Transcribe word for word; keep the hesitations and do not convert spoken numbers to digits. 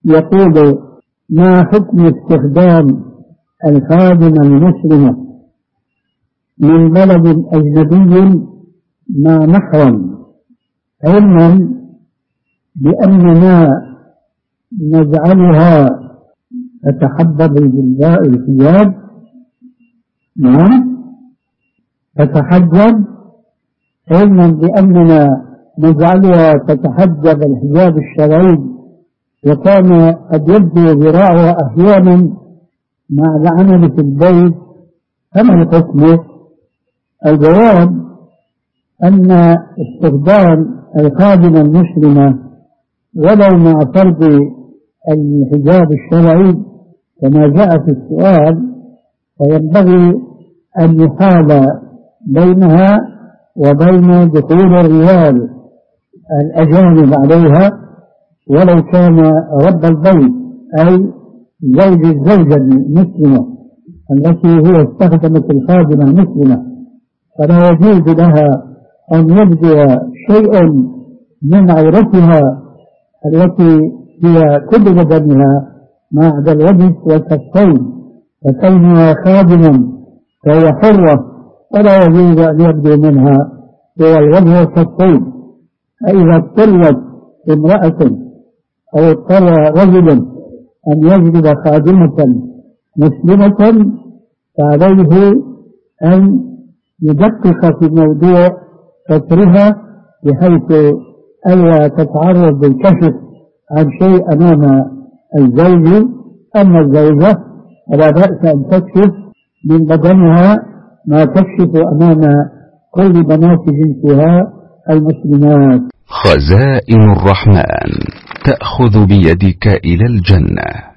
يقول: ما حكم استخدام الخادمة المسلمة من بلد أجنبي مع محرم، علما بأننا نجعلها تتحبب بالحجاب؟ نعم، تتحجب، علما بأننا نجعلها تتحجب الحجاب الشرعي، وكان قد يبدو ذراعها أحيانا مع العمل في البيت، فما حكمه؟ الجواب أن استخدام الخادمة المسلمة ولو مع فرض الحجاب الشرعي كما جاء في السؤال، فينبغي أن يحال بينها وبين دخول الرجال الأجانب عليها ولو كان رب البيت أي زوج الزوجة المسلمة التي هي استخدمت الخادمة المسلمة، فلا يجوز لها أن يبدو شيء من عورتها التي هي كل بدنها ما عدا الوجه والكفين، فكونها خادما فهي حرة ولا يجوز أن يبدو منها هو الوجه والكفين. فإذا اضطرت امرأة أو اضطر رجل أن يجلب خادمة مسلمة فعليه أن يدقق في موضوع سترها بحيث ألا تتعرض للكشف عن شيء أمام الزوج. أما الزوجة فلا بأس أن تكشف من بدنها ما تكشف أمام كل بنات جنسها المسلمات. خزائن الرحمن تأخذ بيدك إلى الجنة.